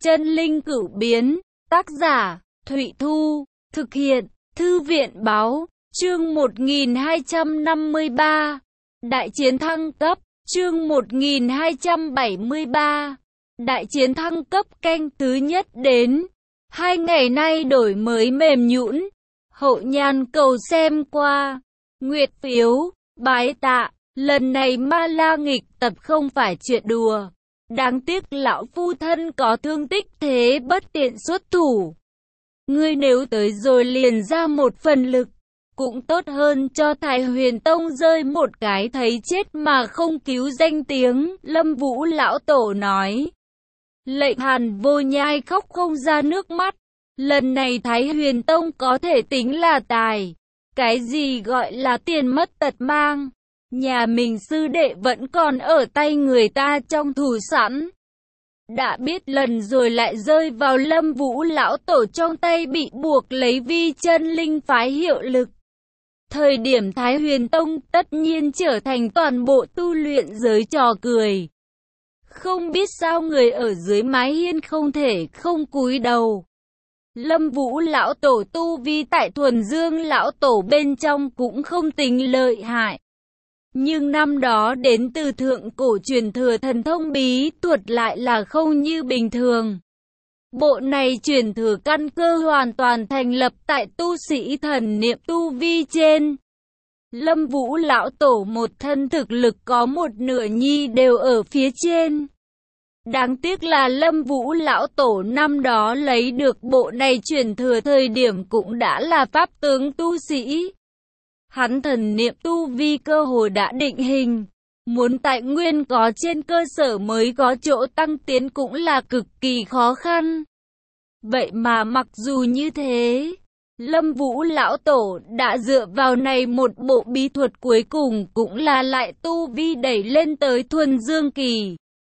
Chân linh cửu biến, tác giả, Thụy Thu, thực hiện, Thư viện báo, chương 1253, Đại chiến thăng cấp, chương 1273, Đại chiến thăng cấp canh thứ nhất đến. 2 ngày nay đổi mới mềm nhũn, Hậu Nhan cầu xem qua, nguyệt phiếu, bái tạ, lần này ma la nghịch tập không phải chuyện đùa. Đáng tiếc lão phu thân có thương tích thế bất tiện xuất thủ. Ngươi nếu tới rồi liền ra một phần lực, cũng tốt hơn cho Thái Huyền Tông rơi một cái thấy chết mà không cứu danh tiếng, Lâm Vũ lão tổ nói. Lệnh Hàn Vô Nhai khóc không ra nước mắt. Lần này Thái Huyền Tông có thể tính là tài. Cái gì gọi là tiền mất tật mang? Nhà mình sư đệ vẫn còn ở tay người ta trong thủ sẵn. Đã biết lần rồi lại rơi vào Lâm Vũ lão tổ trong tay bị buộc lấy vi chân linh phái hiệu lực. Thời điểm Thái Huyền Tông tất nhiên trở thành toàn bộ tu luyện giới trò cười. Không biết sao người ở dưới mái hiên không thể không cúi đầu. Lâm Vũ lão tổ tu vi tại Thuần Dương lão tổ bên trong cũng không tính lợi hại. Nhưng năm đó đến từ thượng cổ truyền thừa thần thông bí thuật lại là không như bình thường. Bộ này truyền thừa căn cơ hoàn toàn thành lập tại tu sĩ thần niệm tu vi trên. Lâm Vũ lão tổ một thân thực lực có một nửa nhi đều ở phía trên. Đáng tiếc là Lâm Vũ lão tổ năm đó lấy được bộ này truyền thừa thời điểm cũng đã là pháp tướng tu sĩ. Hắn thần niệm tu vi cơ hồ đã định hình, muốn tại nguyên có trên cơ sở mới có chỗ tăng tiến cũng là cực kỳ khó khăn. Vậy mà mặc dù như thế, Lâm Vũ lão tổ đã dựa vào này một bộ bí thuật cuối cùng cũng là lại tu vi đẩy lên tới Thuần Dương kỳ.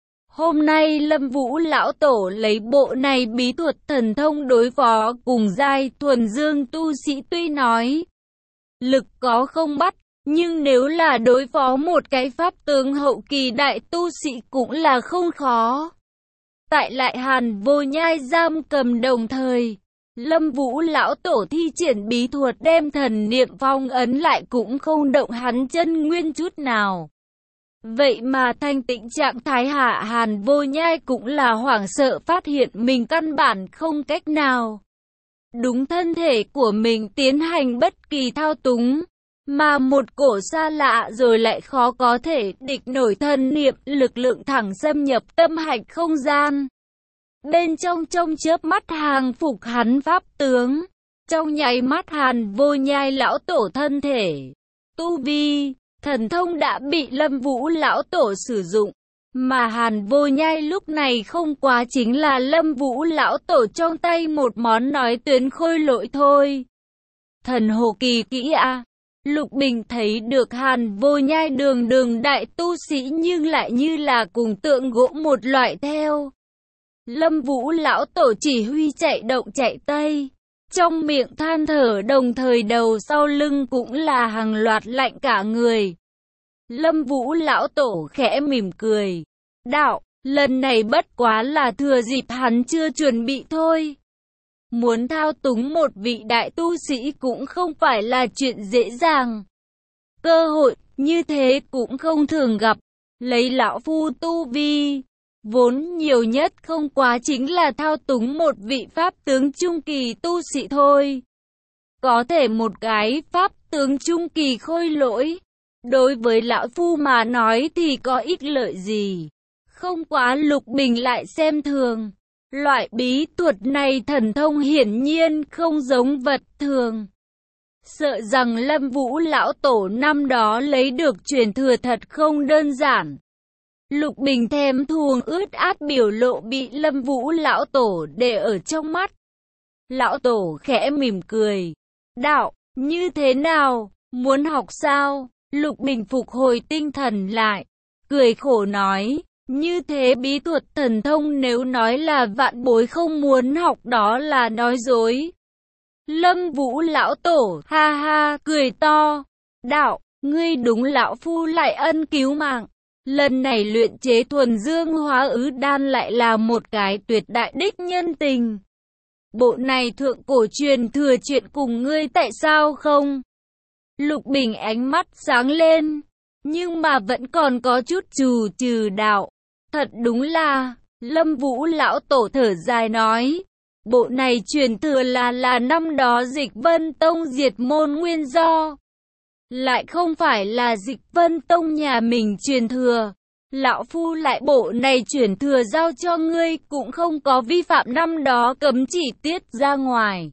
Hôm nay Lâm Vũ lão tổ lấy bộ này bí thuật thần thông đối phó cùng giai Thuần Dương tu sĩ, tuy nói lực có không bắt, nhưng nếu là đối phó một cái pháp tướng hậu kỳ đại tu sĩ cũng là không khó. Tại lại Hàn Vô Nhai giam cầm đồng thời, Lâm Vũ lão tổ thi triển bí thuật đem thần niệm phong ấn lại cũng không động hắn chân nguyên chút nào. Vậy mà thanh tịnh trạng thái hạ Hàn Vô Nhai cũng là hoảng sợ phát hiện mình căn bản không cách nào đúng thân thể của mình tiến hành bất kỳ thao túng, mà một cổ xa lạ rồi lại khó có thể địch nổi thần niệm lực lượng thẳng xâm nhập tâm hạch không gian. Bên trong chớp mắt hàng phục hắn pháp tướng, trong nháy mắt Hàn Vô Nhai lão tổ thân thể, tu vi, thần thông đã bị Lâm Vũ lão tổ sử dụng. Mà Hàn Vô Nhai lúc này không quá chính là Lâm Vũ lão tổ trong tay một món nói tuyến khôi lỗi thôi. Thần hồ kỳ kỹ a. Lục Bình thấy được Hàn Vô Nhai đường đường đại tu sĩ nhưng lại như là cùng tượng gỗ một loại theo Lâm Vũ lão tổ chỉ huy chạy động chạy tây, trong miệng than thở đồng thời đầu sau lưng cũng là hàng loạt lạnh cả người. Lâm Vũ lão tổ khẽ mỉm cười, đạo, lần này bất quá là thừa dịp hắn chưa chuẩn bị thôi. Muốn thao túng một vị đại tu sĩ cũng không phải là chuyện dễ dàng. Cơ hội như thế cũng không thường gặp. Lấy lão phu tu vi, vốn nhiều nhất không quá chính là thao túng một vị pháp tướng trung kỳ tu sĩ thôi. Có thể một cái pháp tướng trung kỳ khôi lỗi, đối với lão phu mà nói thì có ích lợi gì. Không quá Lục Bình lại xem thường. Loại bí thuật này thần thông hiển nhiên không giống vật thường. Sợ rằng Lâm Vũ lão tổ năm đó lấy được truyền thừa thật không đơn giản. Lục Bình thèm thuồng ướt át biểu lộ bị Lâm Vũ lão tổ để ở trong mắt. Lão tổ khẽ mỉm cười. Đạo, như thế nào, muốn học sao? Lục Bình phục hồi tinh thần lại, cười khổ nói. Như thế bí thuật thần thông nếu nói là vạn bối không muốn học đó là nói dối. Lâm Vũ lão tổ ha ha cười to. Đạo, ngươi đúng lão phu lại ân cứu mạng. Lần này luyện chế thuần dương hóa ứ đan lại là một cái tuyệt đại đích nhân tình. Bộ này thượng cổ truyền thừa chuyện cùng ngươi tại sao không? Lục Bình ánh mắt sáng lên, nhưng mà vẫn còn có chút trừ đạo. Thật đúng là, Lâm Vũ lão tổ thở dài nói, bộ này truyền thừa là năm đó Dịch Vân Tông diệt môn nguyên do. Lại không phải là Dịch Vân Tông nhà mình truyền thừa. Lão phu lại bộ này truyền thừa giao cho ngươi cũng không có vi phạm năm đó cấm chỉ tiết ra ngoài.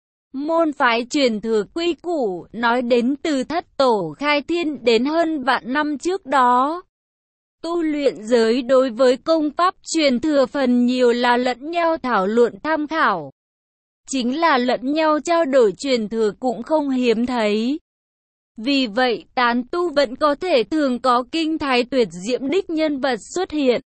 Môn phái truyền thừa quy củ, nói đến từ thất tổ khai thiên đến hơn vạn năm trước đó. Tu luyện giới đối với công pháp truyền thừa phần nhiều là lẫn nhau thảo luận tham khảo. Chính là lẫn nhau trao đổi truyền thừa cũng không hiếm thấy. Vì vậy tán tu vẫn có thể thường có kinh thái tuyệt diễm đích nhân vật xuất hiện.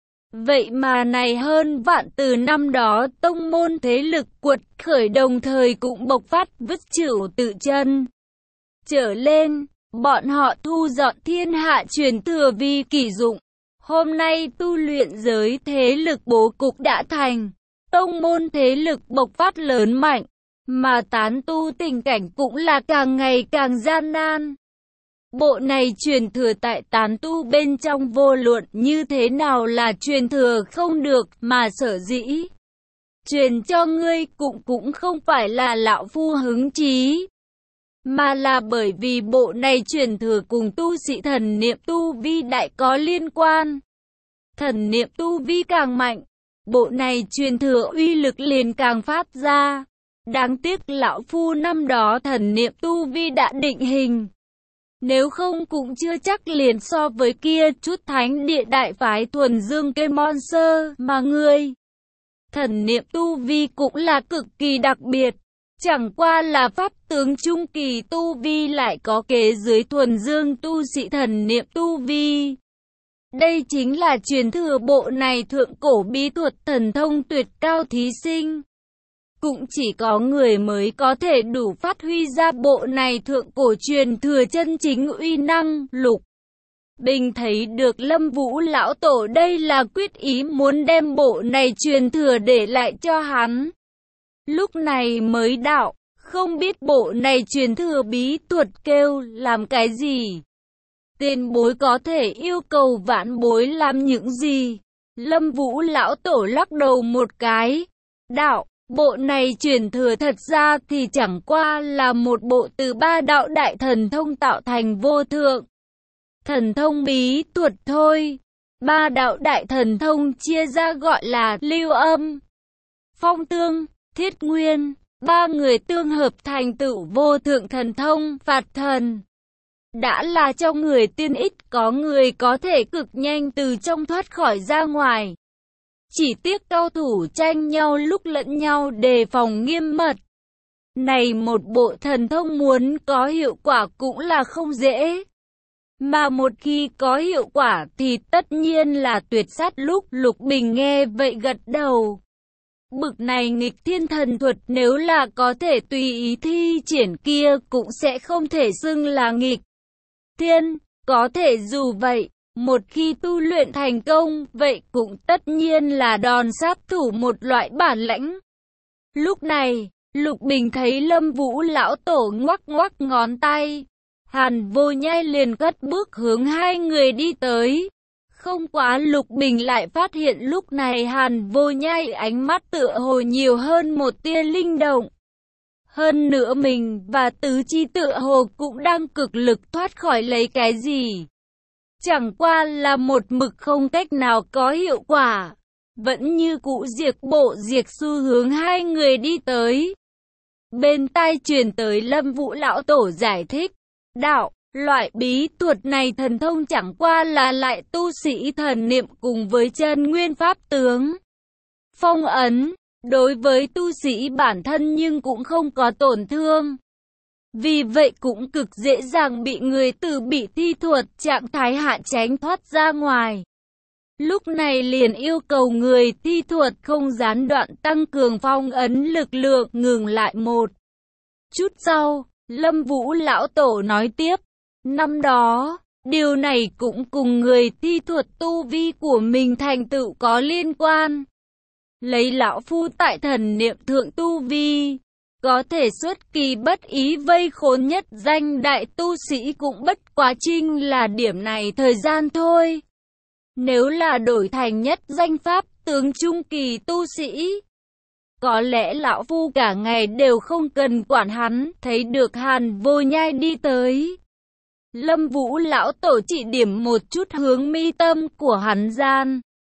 Vậy mà này hơn vạn từ năm đó tông môn thế lực quật khởi đồng thời cũng bộc phát vứt chửu tự chân. Trở lên, bọn họ thu dọn thiên hạ truyền thừa vi kỷ dụng. Hôm nay tu luyện giới thế lực bố cục đã thành, tông môn thế lực bộc phát lớn mạnh, mà tán tu tình cảnh cũng là càng ngày càng gian nan. Bộ này truyền thừa tại tán tu bên trong vô luận như thế nào là truyền thừa không được mà sở dĩ. Truyền cho ngươi cũng không phải là lão phu hứng chí, mà là bởi vì bộ này truyền thừa cùng tu sĩ thần niệm tu vi đại có liên quan. Thần niệm tu vi càng mạnh, bộ này truyền thừa uy lực liền càng phát ra. Đáng tiếc lão phu năm đó thần niệm tu vi đã định hình. Nếu không cũng chưa chắc liền so với kia chút thánh địa đại phái thuần dương cây monster mà ngươi. Thần niệm tu vi cũng là cực kỳ đặc biệt. Chẳng qua là pháp tướng trung kỳ tu vi lại có kế dưới thuần dương tu sĩ thần niệm tu vi. Đây chính là truyền thừa bộ này thượng cổ bí thuật thần thông tuyệt cao thí sinh. Cũng chỉ có người mới có thể đủ phát huy ra bộ này thượng cổ truyền thừa chân chính uy năng. Lục Bình thấy được Lâm Vũ lão tổ đây là quyết ý muốn đem bộ này truyền thừa để lại cho hắn. Lúc này mới đạo, không biết bộ này truyền thừa bí thuật kêu làm cái gì? Tiền bối có thể yêu cầu vãn bối làm những gì? Lâm Vũ lão tổ lắc đầu một cái, đạo, bộ này truyền thừa thật ra thì chẳng qua là một bộ từ ba đạo đại thần thông tạo thành vô thượng thần thông bí thuật thôi. Ba đạo đại thần thông chia ra gọi là Lưu Âm, Phong Tương, Thiết Nguyên. Ba người tương hợp thành tựu vô thượng thần thông Phạt Thần. Đã là trong người tiên ít có người có thể cực nhanh từ trong thoát khỏi ra ngoài. Chỉ tiếc cao thủ tranh nhau lúc lẫn nhau đề phòng nghiêm mật. Này một bộ thần thông muốn có hiệu quả cũng là không dễ. Mà một khi có hiệu quả thì tất nhiên là tuyệt sát. Lúc Lục Bình nghe vậy gật đầu. Bực này nghịch thiên thần thuật nếu là có thể tùy ý thi triển kia cũng sẽ không thể xưng là nghịch thiên. Có thể dù vậy, một khi tu luyện thành công, vậy cũng tất nhiên là đòn sát thủ một loại bản lãnh. Lúc này, Lục Bình thấy Lâm Vũ lão tổ ngoắc ngoắc ngón tay. Hàn Vô Nhai liền cất bước hướng hai người đi tới. Không quá Lục Bình lại phát hiện lúc này Hàn Vô Nhai ánh mắt tựa hồ nhiều hơn một tia linh động. Hơn nữa mình và tứ chi tựa hồ cũng đang cực lực thoát khỏi lấy cái gì. Chẳng qua là một mực không cách nào có hiệu quả. Vẫn như cũ diệt bộ diệt xu hướng hai người đi tới. Bên tai truyền tới Lâm Vũ lão tổ giải thích. Đạo, loại bí thuật này thần thông chẳng qua là lại tu sĩ thần niệm cùng với chân nguyên pháp tướng. Phong ấn, đối với tu sĩ bản thân nhưng cũng không có tổn thương. Vì vậy cũng cực dễ dàng bị người từ bị thi thuật trạng thái hạ tránh thoát ra ngoài. Lúc này liền yêu cầu người thi thuật không gián đoạn tăng cường phong ấn lực lượng. Ngừng lại một chút sau, Lâm Vũ lão tổ nói tiếp. Năm đó, Điều này cũng cùng người thi thuật tu vi của mình thành tựu có liên quan. Lấy lão phu tại thần niệm thượng tu vi, có thể xuất kỳ bất ý vây khốn nhất danh đại tu sĩ cũng bất quá chinh là điểm này thời gian thôi. Nếu là đổi thành nhất danh pháp tướng trung kỳ tu sĩ, có lẽ lão phu cả ngày đều không cần quản hắn. Thấy được Hàn Vô Nhai đi tới, Lâm Vũ lão tổ chỉ điểm một chút hướng mi tâm của hắn gian,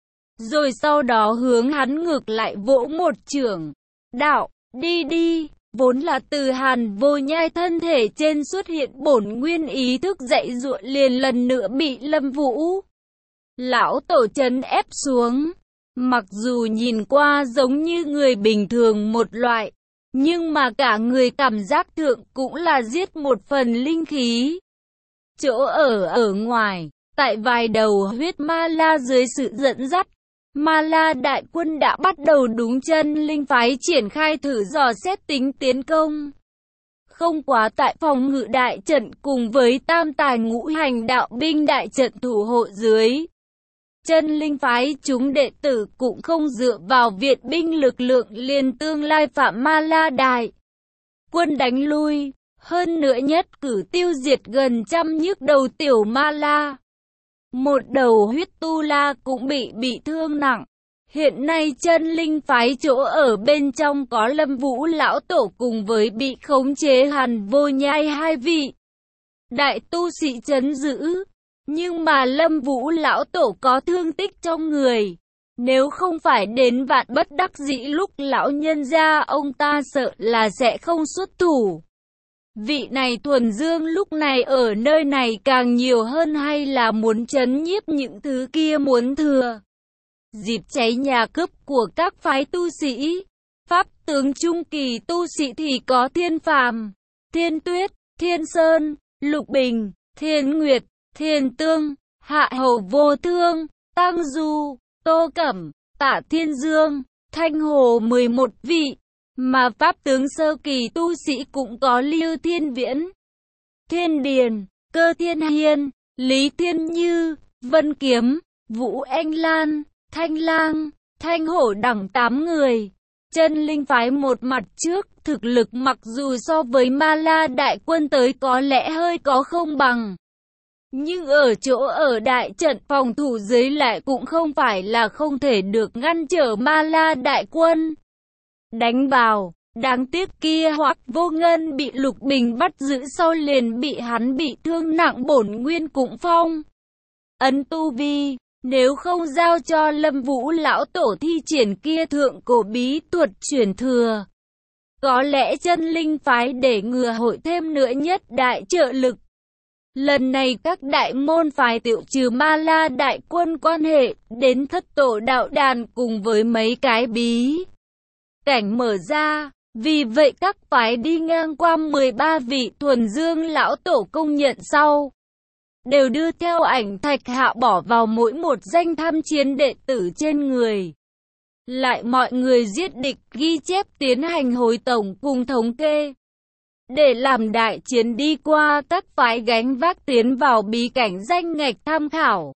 rồi sau đó hướng hắn ngược lại vỗ một chưởng. Đạo, đi đi. Vốn là từ Hàn Vô Nhai thân thể trên xuất hiện bổn nguyên ý thức dậy giụa liền lần nữa bị Lâm Vũ lão tổ trấn ép xuống. Mặc dù nhìn qua giống như người bình thường một loại, nhưng mà cả người cảm giác thượng cũng là giết một phần linh khí. Chỗ ở ngoài, tại vài đầu huyết ma la dưới sự dẫn dắt, Ma La đại quân đã bắt đầu đúng chân linh phái triển khai thử dò xét tính tiến công. Không quá tại phòng ngự đại trận cùng với tam tài ngũ hành đạo binh đại trận thủ hộ dưới, chân linh phái chúng đệ tử cũng không dựa vào viện binh lực lượng liền tương lai phạm Ma La đại quân đánh lui, hơn nữa nhất cử tiêu diệt gần trăm nhức đầu tiểu ma la. Một đầu huyết tu la cũng bị thương nặng. Hiện nay chân linh phái chỗ ở bên trong có Lâm Vũ lão tổ cùng với bị khống chế Hàn Vô Nhai hai vị đại tu sĩ trấn giữ. Nhưng mà Lâm Vũ lão tổ có thương tích trong người. Nếu không phải đến vạn bất đắc dĩ lúc lão nhân gia ông ta sợ là sẽ không xuất thủ. Vị này thuần dương lúc này ở nơi này càng nhiều hơn hay là muốn trấn nhiếp những thứ kia muốn thừa dịp cháy nhà cướp của các phái tu sĩ. Pháp tướng trung kỳ tu sĩ thì có Thiên Phàm, Thiên Tuyết, Thiên Sơn, Lục Bình, Thiên Nguyệt, Thiên Tương, Hạ Hầu Vô Thương, Tăng Du, Tô Cẩm, Tả Thiên Dương, Thanh Hồ 11 vị. Mà pháp tướng sơ kỳ tu sĩ cũng có Lưu Thiên Viễn, Thiên Điền, Cơ Thiên Hiên, Lý Thiên Như, Vân Kiếm, Vũ Anh Lan, Thanh Lang, Thanh Hổ đẳng 8 người. Chân linh phái một mặt trước, thực lực mặc dù so với Ma La đại quân tới có lẽ hơi có không bằng, nhưng ở chỗ ở đại trận phòng thủ dưới lại cũng không phải là không thể được ngăn trở Ma La đại quân đánh vào. Đáng tiếc kia Hoắc Vô Ngân bị Lục Bình bắt giữ sau liền bị hắn bị thương nặng bổn nguyên cũng phong ấn tu vi. Nếu không giao cho Lâm Vũ lão tổ thi triển kia thượng cổ bí thuật truyền thừa, có lẽ chân linh phái để ngừa hội thêm nữa nhất đại trợ lực. Lần này các đại môn phái tiêu trừ Ma La đại quân quan hệ đến thất tổ đạo đàn cùng với mấy cái bí cảnh mở ra. Vì vậy các phái đi ngang qua 13 vị thuần dương lão tổ công nhận sau, đều đưa theo ảnh thạch hạ bỏ vào mỗi một danh tham chiến đệ tử trên người. Lại mọi người giết địch ghi chép tiến hành hồi tổng cùng thống kê, để làm đại chiến đi qua các phái gánh vác tiến vào bí cảnh danh ngạch tham khảo.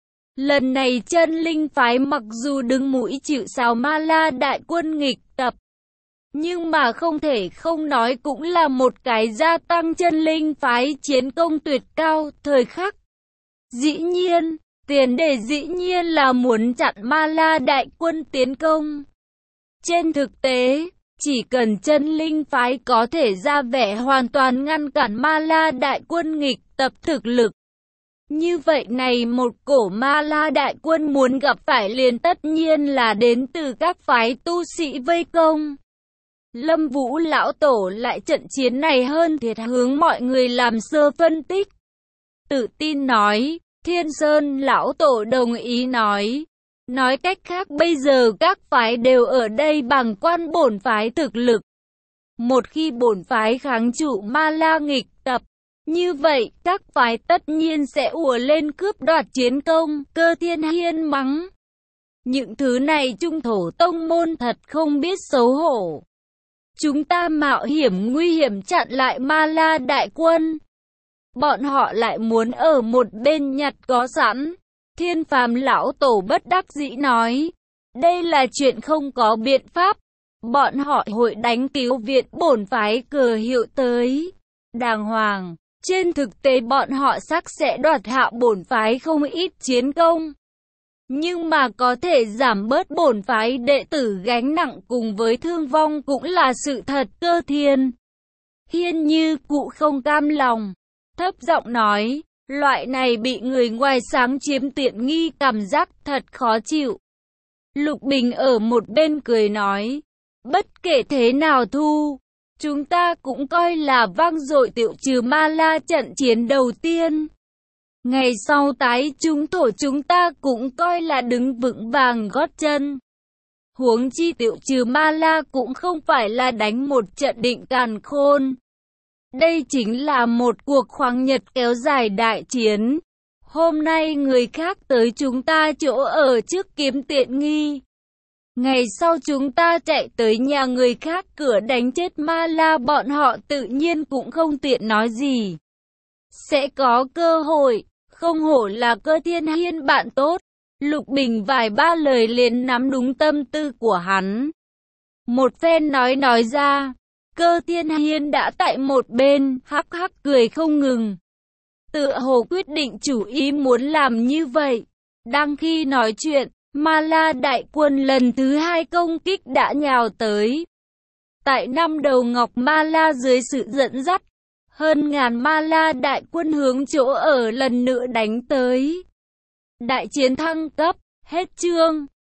Lần này chân linh phái mặc dù đứng mũi chịu sào Ma La đại quân nghịch tập, nhưng mà không thể không nói cũng là một cái gia tăng chân linh phái chiến công tuyệt cao thời khắc. Dĩ nhiên, tiền đề dĩ nhiên là muốn chặn Ma La đại quân tiến công. Trên thực tế, chỉ cần chân linh phái có thể ra vẻ hoàn toàn ngăn cản Ma La đại quân nghịch tập thực lực, như vậy này một cổ Ma La đại quân muốn gặp phải liền tất nhiên là đến từ các phái tu sĩ vây công. Lâm Vũ lão tổ lại trận chiến này hơn thiệt hướng mọi người làm sơ phân tích. Tự tin nói, Thiên Sơn lão tổ đồng ý nói. Nói cách khác bây giờ các phái đều ở đây bằng quan bổn phái thực lực. Một khi bổn phái kháng trụ Ma La nghịch tập, như vậy các phái tất nhiên sẽ ùa lên cướp đoạt chiến công. Cơ Thiên Hiên mắng, những thứ này trung thổ tông môn thật không biết xấu hổ. Chúng ta mạo hiểm nguy hiểm chặn lại Ma La đại quân, bọn họ lại muốn ở một bên nhặt có sẵn. Thiên Phàm lão tổ bất đắc dĩ nói, đây là chuyện không có biện pháp. Bọn họ hội đánh cứu viện bổn phái cờ hiệu tới đàng hoàng. Trên thực tế bọn họ xác sẽ đoạt hạ bổn phái không ít chiến công. Nhưng mà có thể giảm bớt bổn phái đệ tử gánh nặng cùng với thương vong cũng là sự thật. Cơ Thiên Hiên như cụ không cam lòng, thấp giọng nói, loại này bị người ngoài sáng chiếm tiện nghi cảm giác thật khó chịu. Lục Bình ở một bên cười nói, bất kể thế nào Thu, chúng ta cũng coi là vang dội tiểu trừ ma la trận chiến đầu tiên. Ngày sau tái chúng thổ chúng ta cũng coi là đứng vững vàng gót chân. Huống chi tiểu trừ ma la cũng không phải là đánh một trận định càn khôn. Đây chính là một cuộc khoáng nhật kéo dài đại chiến. Hôm nay người khác tới chúng ta chỗ ở trước kiếm tiện nghi. Ngày sau chúng ta chạy tới nhà người khác cửa đánh chết ma la, bọn họ tự nhiên cũng không tiện nói gì. Sẽ có cơ hội, không hổ là Cơ Thiên Hiên bạn tốt. Lục Bình vài ba lời liền nắm đúng tâm tư của hắn. Một phen nói ra, Cơ Thiên Hiên đã tại một bên, hắc hắc cười không ngừng. Tựa hồ quyết định chủ ý muốn làm như vậy. Đang khi nói chuyện, Ma La đại quân lần thứ hai công kích đã nhào tới. Tại năm đầu ngọc Ma La dưới sự dẫn dắt, hơn ngàn Ma La đại quân hướng chỗ ở lần nữa đánh tới. Đại chiến thăng cấp, hết chương.